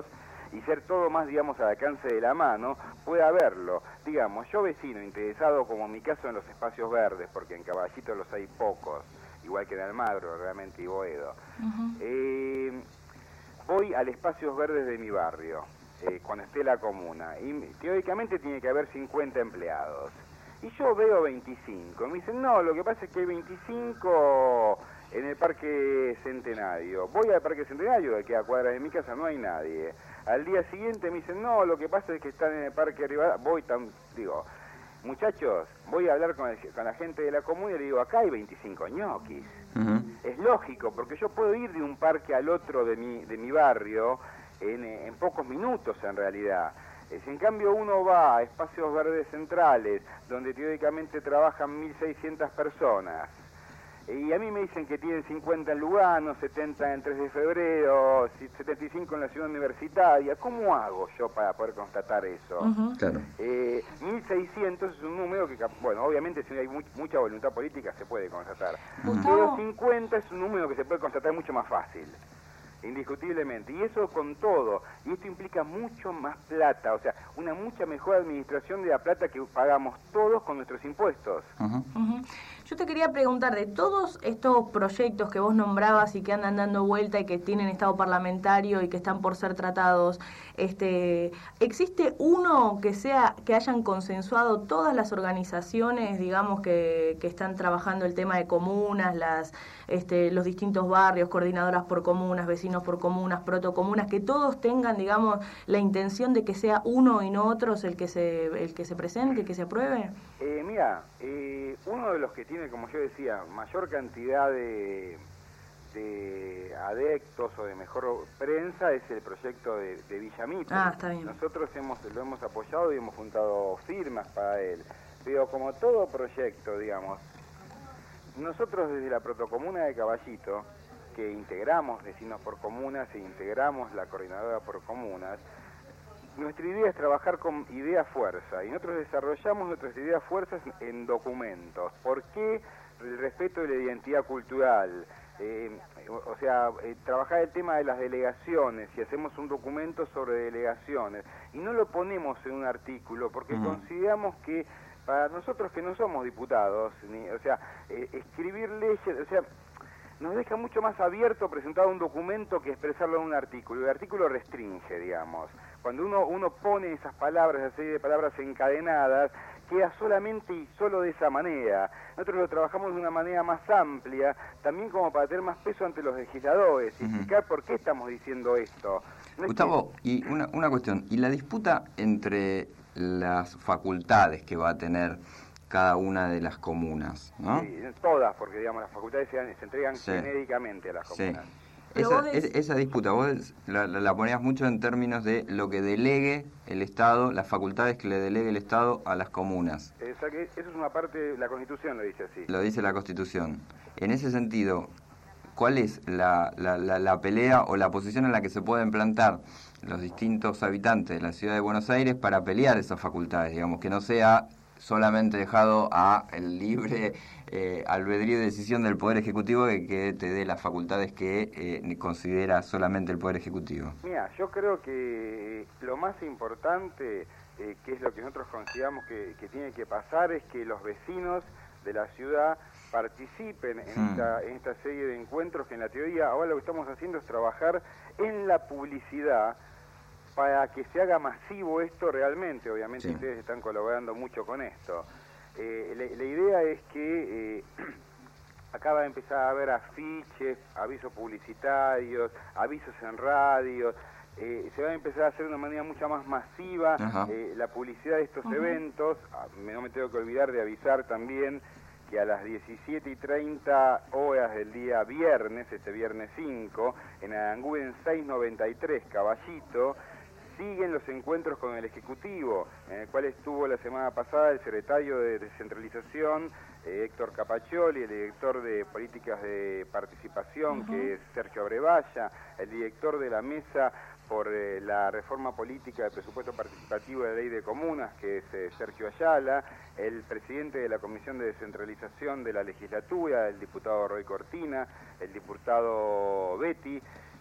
y ser todo más, digamos, al alcance de la mano, pueda haberlo. Digamos, yo vecino interesado, como en mi caso, en los espacios verdes, porque en Caballito los hay pocos, igual que en Almagro, realmente, y Boedo. Uh-huh. eh, voy al espacios verdes de mi barrio, eh, cuando esté la comuna, y teóricamente tiene que haber cincuenta empleados. Y yo veo veinticinco. Me dicen, no, lo que pasa es que hay veinticinco en el Parque Centenario. Voy al Parque Centenario, que a cuadras de mi casa no hay nadie. Al día siguiente me dicen, no, lo que pasa es que están en el Parque Rivadavia. Voy tan, digo, muchachos, voy a hablar con, el, con la gente de la comuna y le digo, acá hay veinticinco ñoquis. Uh-huh. Es lógico, porque yo puedo ir de un parque al otro de mi, de mi barrio en, en pocos minutos, en realidad. Si en cambio uno va a espacios verdes centrales, donde teóricamente trabajan mil seiscientas personas, y a mí me dicen que tienen cincuenta en Lugano, setenta en tres de febrero, setenta y cinco en la ciudad universitaria, ¿cómo hago yo para poder constatar eso? Uh-huh. Claro. Eh, mil seiscientos es un número que, bueno, obviamente si hay much, mucha voluntad política se puede constatar, uh-huh. Pero cincuenta es un número que se puede constatar mucho más fácil. Indiscutiblemente, y eso con todo, y esto implica mucho más plata, o sea, una mucha mejor administración de la plata que pagamos todos con nuestros impuestos. Uh-huh. Uh-huh. Yo te quería preguntar, de todos estos proyectos que vos nombrabas y que andan dando vuelta y que tienen estado parlamentario y que están por ser tratados, este, ¿existe uno que sea que hayan consensuado todas las organizaciones, digamos, que, que están trabajando el tema de comunas, las, este, los distintos barrios, coordinadoras por comunas, vecinos por comunas, protocomunas, que todos tengan, digamos, la intención de que sea uno y no otros el que se, el que se presente, que se apruebe? Eh, mira, eh, uno de los que tiene, como yo decía, mayor cantidad de, de adeptos o de mejor prensa es el proyecto de, de Villa Mitre. Ah, está bien. Nosotros hemos, lo hemos apoyado y hemos juntado firmas para él. Pero como todo proyecto, digamos, nosotros desde la protocomuna de Caballito, que integramos vecinos por comunas e integramos la coordinadora por comunas, nuestra idea es trabajar con idea fuerza, y nosotros desarrollamos nuestras ideas fuerzas en documentos. ¿Por qué? El respeto de la identidad cultural, eh, o, o sea, eh, trabajar el tema de las delegaciones, y hacemos un documento sobre delegaciones, y no lo ponemos en un artículo, porque uh-huh. consideramos que para nosotros que no somos diputados, ni, o sea, eh, escribir leyes, o sea, nos deja mucho más abierto presentar un documento que expresarlo en un artículo. El artículo restringe, digamos. Cuando uno, uno pone esas palabras, esa serie de palabras encadenadas, queda solamente y solo de esa manera. Nosotros lo trabajamos de una manera más amplia, también como para tener más peso ante los legisladores, y uh-huh. explicar por qué estamos diciendo esto. No Gustavo, que... y una, una cuestión, ¿y la disputa entre las facultades que va a tener cada una de las comunas, ¿no? Sí, todas, porque digamos las facultades se, se entregan sí. genéricamente a las comunas. Sí. Esa, es, esa disputa, vos la, la ponías mucho en términos de lo que delegue el Estado, las facultades que le delegue el Estado a las comunas. Esa, eso es una parte de la Constitución, lo dice así. Lo dice la Constitución. En ese sentido, ¿cuál es la, la, la, la pelea o la posición en la que se pueden plantar los distintos habitantes de la ciudad de Buenos Aires para pelear esas facultades? Digamos, que no sea solamente dejado a el libre eh, albedrío de decisión del Poder Ejecutivo que, que te dé las facultades que eh, considera solamente el Poder Ejecutivo. Mira, yo creo que lo más importante, eh, que es lo que nosotros consideramos que, que tiene que pasar, es que los vecinos de la ciudad participen en, hmm. esta, en esta serie de encuentros que en la teoría ahora lo que estamos haciendo es trabajar en la publicidad para que se haga masivo esto realmente. Obviamente sí. Ustedes están colaborando mucho con esto. Eh, la, la idea es que eh, acá va a empezar a haber afiches, avisos publicitarios, avisos en radio, eh, se va a empezar a hacer de una manera mucho más masiva eh, la publicidad de estos uh-huh. eventos. No me tengo que olvidar de avisar también que a las diecisiete y treinta horas del día viernes, este viernes cinco, en Aranguren seiscientos noventa y tres, Caballito, siguen los encuentros con el Ejecutivo, en el cual estuvo la semana pasada el secretario de Descentralización, eh, Héctor Capaccioli, el director de Políticas de Participación, uh-huh. que es Sergio Abrevaya, el director de la Mesa por eh, la Reforma Política del Presupuesto Participativo de la Ley de Comunas, que es eh, Sergio Ayala, el presidente de la Comisión de Descentralización de la Legislatura, el diputado Roy Cortina, el diputado Betty,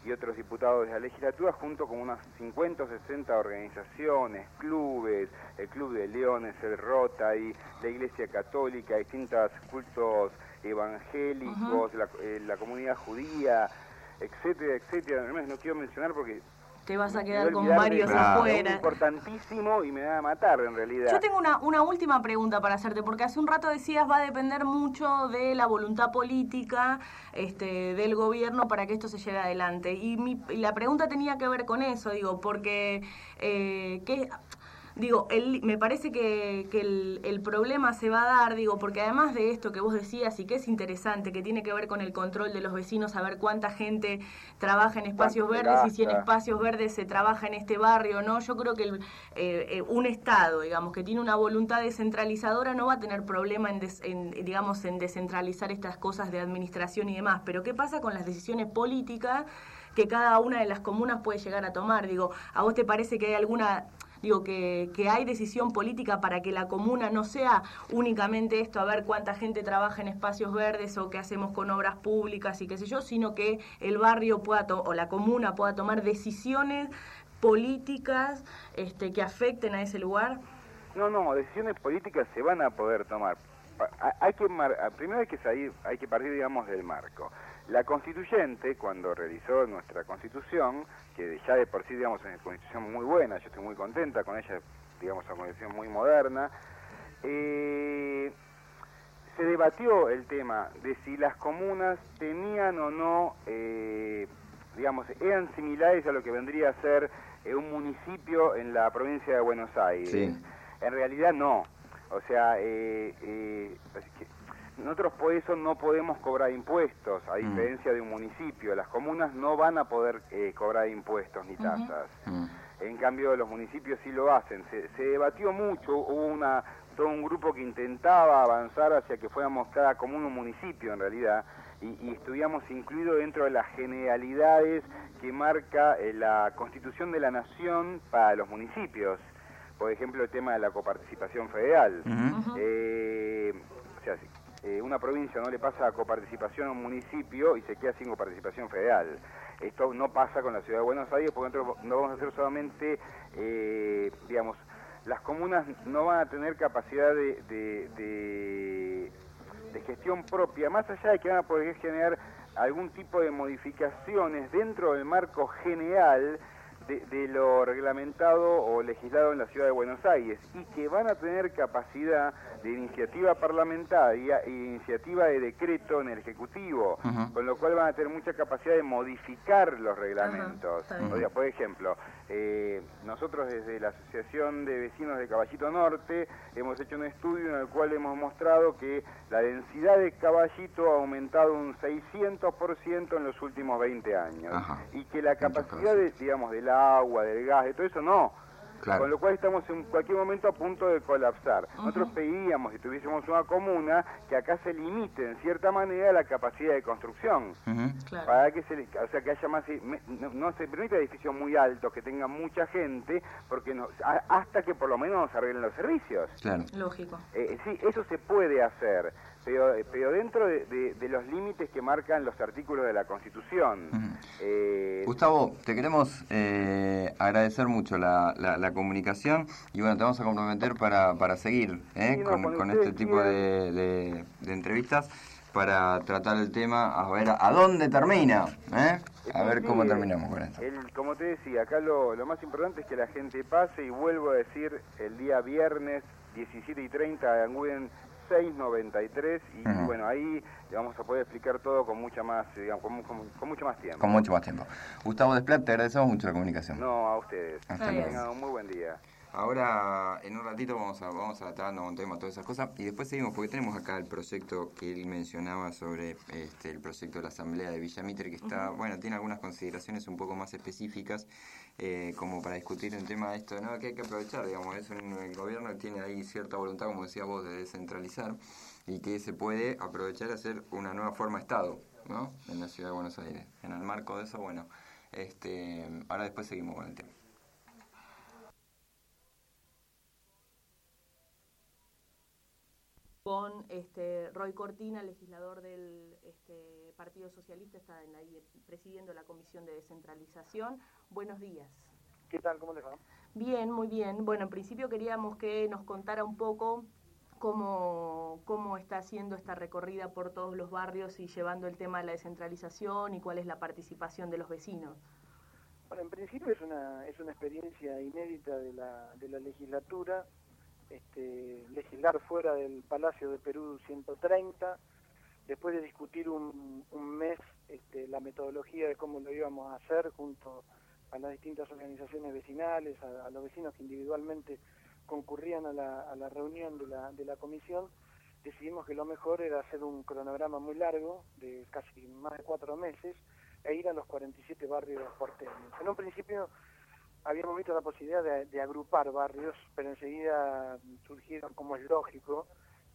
y otros diputados de la legislatura, junto con unas cincuenta o sesenta organizaciones, clubes, el Club de Leones, el Rotary, la Iglesia Católica, distintos cultos evangélicos, uh-huh. la, eh, la comunidad judía, etcétera, etcétera. No quiero mencionar porque te vas a quedar con varios afuera. Es importantísimo y me va a matar en realidad. Yo tengo una, una última pregunta para hacerte, porque hace un rato decías va a depender mucho de la voluntad política este, del gobierno para que esto se lleve adelante. Y, mi, y la pregunta tenía que ver con eso, digo, porque eh, ¿qué...? Digo, el, me parece que, que el, el problema se va a dar, digo, porque además de esto que vos decías y que es interesante, que tiene que ver con el control de los vecinos, saber cuánta gente trabaja en espacios verdes y si en espacios verdes se trabaja en este barrio, ¿no? Yo creo que el, eh, eh, un Estado, digamos, que tiene una voluntad descentralizadora no va a tener problema en, des, en, digamos, en descentralizar estas cosas de administración y demás. Pero ¿qué pasa con las decisiones políticas que cada una de las comunas puede llegar a tomar? Digo, ¿a vos te parece que hay alguna... Digo, que, que hay decisión política para que la comuna no sea únicamente esto, a ver cuánta gente trabaja en espacios verdes o qué hacemos con obras públicas y qué sé yo, sino que el barrio pueda to- o la comuna pueda tomar decisiones políticas este, que afecten a ese lugar? No, no, decisiones políticas se van a poder tomar. Hay que mar- primero hay que salir, hay que partir, digamos, del marco. La constituyente, cuando realizó nuestra constitución, que ya de por sí, digamos, es una constitución muy buena, yo estoy muy contenta con ella, digamos, una constitución muy moderna, eh, se debatió el tema de si las comunas tenían o no, eh, digamos, eran similares a lo que vendría a ser eh, un municipio en la provincia de Buenos Aires. Sí. En realidad no, o sea, eh, eh, nosotros por eso no podemos cobrar impuestos, a diferencia mm. de un municipio. Las comunas no van a poder eh, cobrar impuestos ni tasas. Uh-huh. En cambio, los municipios sí lo hacen. Se, se debatió mucho, hubo una, todo un grupo que intentaba avanzar hacia que fuéramos cada comuna un municipio en realidad, y, y estuviéramos incluidos dentro de las generalidades que marca eh, la Constitución de la Nación para los municipios. Por ejemplo, el tema de la coparticipación federal. Uh-huh. Eh, o sea, Eh, una provincia no le pasa a coparticipación a un municipio y se queda sin coparticipación federal. Esto no pasa con la ciudad de Buenos Aires porque nosotros no vamos a hacer solamente, eh, digamos, las comunas no van a tener capacidad de, de, de, de gestión propia, más allá de que van a poder generar algún tipo de modificaciones dentro del marco general De, de lo reglamentado o legislado en la ciudad de Buenos Aires, y que van a tener capacidad de iniciativa parlamentaria e iniciativa de decreto en el Ejecutivo, uh-huh. con lo cual van a tener mucha capacidad de modificar los reglamentos. Uh-huh. O sea, por ejemplo, eh, nosotros desde la Asociación de Vecinos de Caballito Norte hemos hecho un estudio en el cual hemos mostrado que la densidad de Caballito ha aumentado un seiscientos por ciento en los últimos veinte años, uh-huh. y que la capacidad de, digamos, de la agua, del gas, de todo eso no. Claro. Con lo cual estamos en cualquier momento a punto de colapsar. Uh-huh. Nosotros pedíamos, si tuviésemos una comuna, que acá se limite en cierta manera la capacidad de construcción. Uh-huh. Claro. Para que se, o sea, que haya más, no, no se permite edificios muy altos, que tengan mucha gente, porque no, a, hasta que por lo menos nos arreglen los servicios. Claro. Lógico. Eh, sí, eso se puede hacer, pero, pero dentro de, de, de los límites que marcan los artículos de la Constitución. Uh-huh. eh, Gustavo, te queremos eh, agradecer mucho la, la, la comunicación y bueno, te vamos a comprometer para, para seguir ¿eh? sí, no, con, con este tipo de, de, de entrevistas para tratar el tema, a ver a, a dónde termina, ¿eh? a ver cómo sí, terminamos con esto. El, como te decía, acá lo, lo más importante es que la gente pase, y vuelvo a decir, el día viernes diecisiete y treinta de Anguden seis noventa y tres, y uh-huh. bueno, ahí le vamos a poder explicar todo con mucha más, digamos, con, con, con mucho más tiempo. Con mucho más tiempo. Gustavo Desplat, te agradecemos mucho la comunicación. No, a ustedes. Hasta luego. Tengan un muy buen día. Ahora, en un ratito vamos a vamos a estar dando un tema, todas esas cosas, y después seguimos, porque tenemos acá el proyecto que él mencionaba sobre este el proyecto de la Asamblea de Villa Mitre, que está, uh-huh. bueno, tiene algunas consideraciones un poco más específicas, eh, como para discutir un tema de esto, ¿no? Que hay que aprovechar, digamos, es un, el gobierno tiene ahí cierta voluntad, como decías vos, de descentralizar, y que se puede aprovechar y hacer una nueva forma de Estado, ¿no? En la ciudad de Buenos Aires. En el marco de eso, bueno, este ahora después seguimos con el tema. con este Roy Cortina, legislador del este, Partido Socialista, está en la, presidiendo la Comisión de Descentralización. Buenos días. ¿Qué tal? ¿Cómo les va? Bien, muy bien. Bueno, en principio queríamos que nos contara un poco cómo, cómo está haciendo esta recorrida por todos los barrios y llevando el tema de la descentralización y cuál es la participación de los vecinos. Bueno, en principio es una es una experiencia inédita de la, de la legislatura, este, legislar fuera del Palacio de Perú ciento treinta, después de discutir un, un mes este, la metodología de cómo lo íbamos a hacer junto a las distintas organizaciones vecinales, a, a los vecinos que individualmente concurrían a la, a la reunión de la, de la comisión, decidimos que lo mejor era hacer un cronograma muy largo, de casi más de cuatro meses, e ir a los cuarenta y siete barrios porteños. En un principio habíamos visto la posibilidad de, de agrupar barrios, pero enseguida surgieron, como es lógico,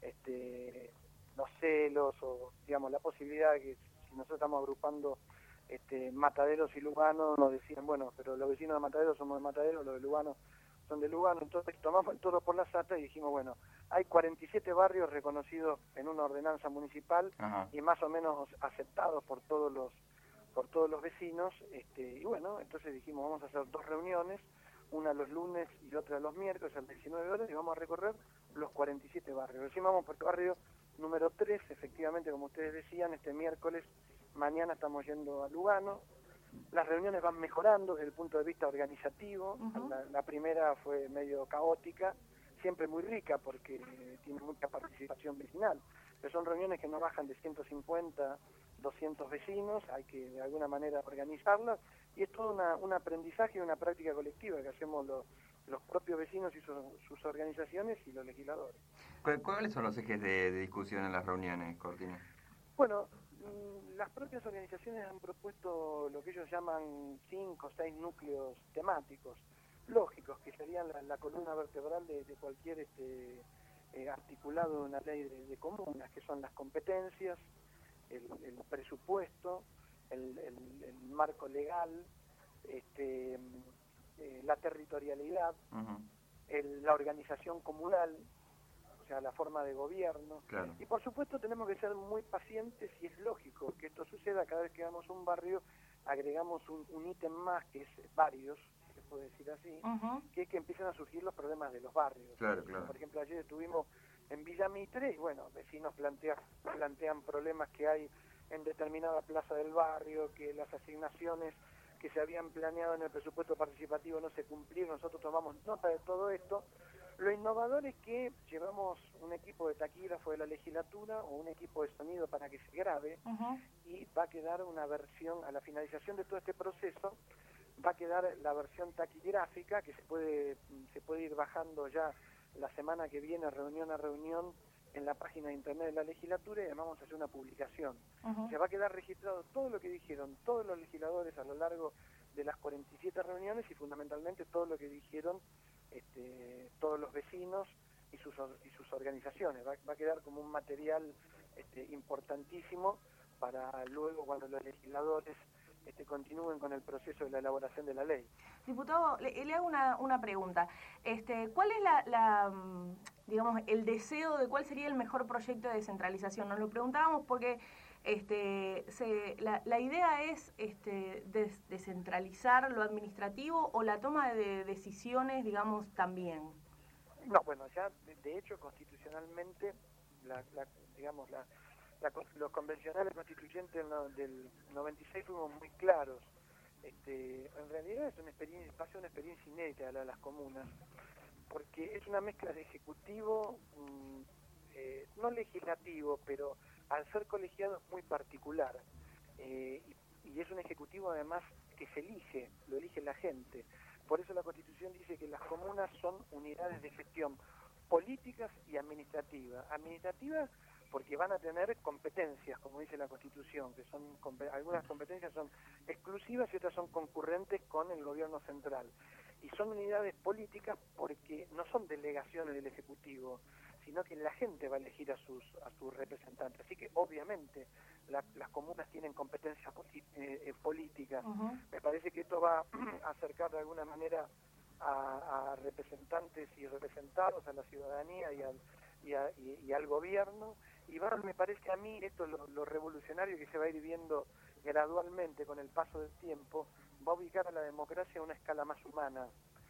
este, los celos o digamos la posibilidad de que si nosotros estamos agrupando este, Mataderos y Lugano, nos decían, bueno, pero los vecinos de Mataderos somos de Mataderos, los de Lugano son de Lugano, entonces tomamos el toro por la sata y dijimos, bueno, hay cuarenta y siete barrios reconocidos en una ordenanza municipal. Ajá. Y más o menos aceptados por todos los por todos los vecinos, este, y bueno, entonces dijimos, vamos a hacer dos reuniones, una los lunes y otra los miércoles a las diecinueve horas, y vamos a recorrer los cuarenta y siete barrios. Recién vamos por el barrio número tres, efectivamente, como ustedes decían, este miércoles, mañana estamos yendo a Lugano. Las reuniones van mejorando desde el punto de vista organizativo. Uh-huh. la, la primera fue medio caótica, siempre muy rica porque eh, tiene mucha participación vecinal, pero son reuniones que no bajan de ciento cincuenta, doscientos vecinos, hay que de alguna manera organizarlas, y es todo una, un aprendizaje y una práctica colectiva que hacemos los, los propios vecinos y sus, sus organizaciones y los legisladores. ¿Cuáles son los ejes de, de discusión en las reuniones, Cortina? Bueno, las propias organizaciones han propuesto lo que ellos llaman cinco o seis núcleos temáticos, lógicos, que serían la, la columna vertebral de, de cualquier este, eh, articulado de una ley de, de comunas, que son las competencias, el, el presupuesto, el, el, el marco legal, este, eh, la territorialidad, uh-huh. el, la organización comunal, o sea, la forma de gobierno. Claro. Y por supuesto tenemos que ser muy pacientes, y es lógico que esto suceda. Cada vez que vamos a un barrio agregamos un, un ítem más, que es varios, si se puede decir así, uh-huh. que es que empiezan a surgir los problemas de los barrios. Claro, claro. Por ejemplo, ayer estuvimos en Villa Mitre y bueno, vecinos plantean, plantean problemas que hay en determinada plaza del barrio, que las asignaciones que se habían planeado en el presupuesto participativo no se cumplieron. Nosotros tomamos nota de todo esto. Lo innovador es que llevamos un equipo de taquígrafo de la legislatura o un equipo de sonido para que se grabe, uh-huh. y va a quedar una versión, a la finalización de todo este proceso, va a quedar la versión taquigráfica que se puede, se puede ir bajando ya la semana que viene, reunión a reunión, en la página de internet de la legislatura, y además vamos a hacer una publicación. Uh-huh. Se va a quedar registrado todo lo que dijeron todos los legisladores a lo largo de las cuarenta y siete reuniones, y fundamentalmente todo lo que dijeron este, todos los vecinos y sus, y sus organizaciones. Va, va a quedar como un material este, importantísimo para luego, cuando los legisladores este, continúen con el proceso de la elaboración de la ley. Diputado, le, le hago una, una pregunta. Este, ¿Cuál es la, la, digamos, el deseo de cuál sería el mejor proyecto de descentralización? Nos lo preguntábamos porque este, se, la, la idea es este, des, descentralizar lo administrativo, o la toma de decisiones, digamos, también. No, bueno, ya de, de hecho constitucionalmente, la, la, digamos, la La, los convencionales constituyentes del, del noventa y seis fuimos muy claros. Este, en realidad es una experiencia, va a ser una experiencia inédita la de las comunas, porque es una mezcla de ejecutivo, mmm, eh, no legislativo, pero al ser colegiado es muy particular. Eh, y, y es un ejecutivo además que se elige, lo elige la gente. Por eso la Constitución dice que las comunas son unidades de gestión políticas y administrativas. Administrativas porque van a tener competencias, como dice la Constitución, que son algunas competencias son exclusivas y otras son concurrentes con el gobierno central. Y son unidades políticas porque no son delegaciones del Ejecutivo, sino que la gente va a elegir a sus a sus representantes. Así que obviamente la, las comunas tienen competencias eh, políticas. Uh-huh. Me parece que esto va a acercar de alguna manera a, a representantes y representados, a la ciudadanía y al y, a, y, y al gobierno, y va, me parece a mí, esto lo, lo revolucionario que se va a ir viendo gradualmente con el paso del tiempo, va a ubicar a la democracia a una escala más humana.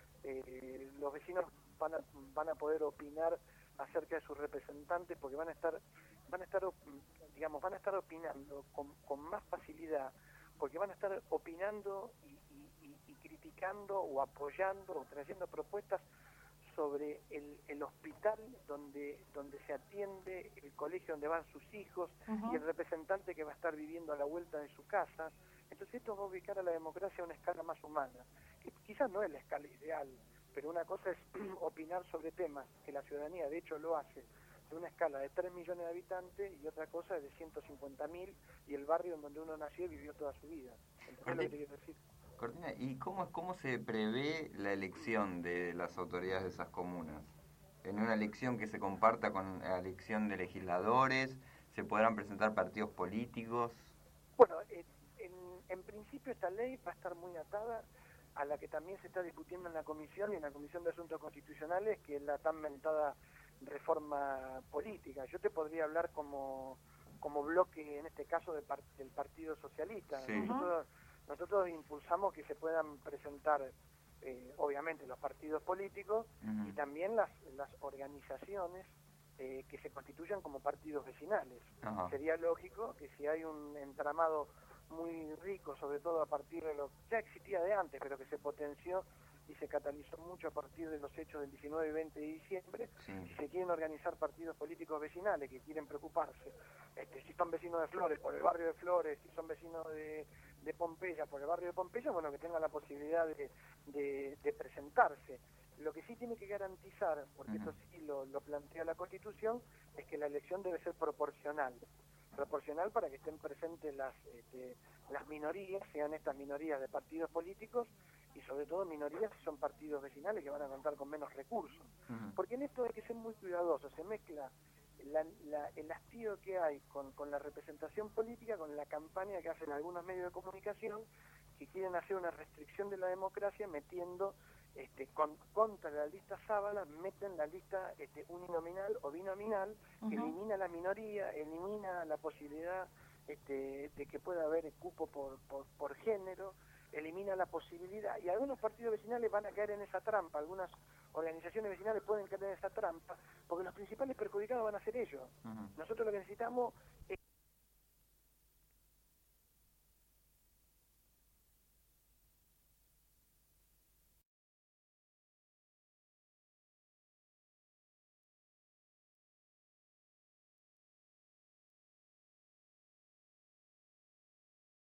Eh, los vecinos van a, van a poder opinar acerca de sus representantes porque van a estar, van a estar, digamos, van a estar opinando con, con más facilidad, porque van a estar opinando y, y, y criticando o apoyando o trayendo propuestas sobre el, el hospital donde donde se atiende, el colegio donde van sus hijos, uh-huh. y el representante que va a estar viviendo a la vuelta de su casa. Entonces esto va a ubicar a la democracia a una escala más humana, que quizás no es la escala ideal, pero una cosa es opinar sobre temas que la ciudadanía de hecho lo hace de una escala de tres millones de habitantes y otra cosa es de ciento cincuenta mil y el barrio en donde uno nació y vivió toda su vida. ¿Entendés lo que te quiero decir? Cortina, ¿y cómo, cómo se prevé la elección de las autoridades de esas comunas? ¿En una elección que se comparta con la elección de legisladores? ¿Se podrán presentar partidos políticos? Bueno, en, en, en principio esta ley va a estar muy atada a la que también se está discutiendo en la Comisión y en la Comisión de Asuntos Constitucionales, que es la tan mentada reforma política. Yo te podría hablar como, como bloque, en este caso, de par, del Partido Socialista. Sí. Nosotros, Nosotros impulsamos que se puedan presentar, eh, obviamente, los partidos políticos uh-huh. y también las, las organizaciones eh, que se constituyan como partidos vecinales. Uh-huh. Sería lógico que si hay un entramado muy rico, sobre todo a partir de lo que ya existía de antes, pero que se potenció y se catalizó mucho a partir de los hechos del diecinueve y veinte de diciembre, sí. si se quieren organizar partidos políticos vecinales que quieren preocuparse, este, si son vecinos de Flores, por el barrio de Flores, si son vecinos de, de Pompeya, por el barrio de Pompeya, bueno, que tengan la posibilidad de, de, de presentarse. Lo que sí tiene que garantizar, porque uh-huh. esto sí lo, lo plantea la Constitución, es que la elección debe ser proporcional. Proporcional para que estén presentes las, este, las minorías, sean estas minorías de partidos políticos, y sobre todo minorías si son partidos vecinales que van a contar con menos recursos. Uh-huh. Porque en esto hay que ser muy cuidadoso, se mezcla la, la, el hastío que hay con, con la representación política, con la campaña que hacen algunos medios de comunicación, que quieren hacer una restricción de la democracia metiendo este, con, contra la lista sábala, meten la lista este, uninominal o binominal, uh-huh. que elimina la minoría, elimina la posibilidad este, de que pueda haber cupo por, por, por género, elimina la posibilidad, y algunos partidos vecinales van a caer en esa trampa, algunas organizaciones vecinales pueden caer en esa trampa, porque los principales perjudicados van a ser ellos. Uh-huh. Nosotros lo que necesitamos es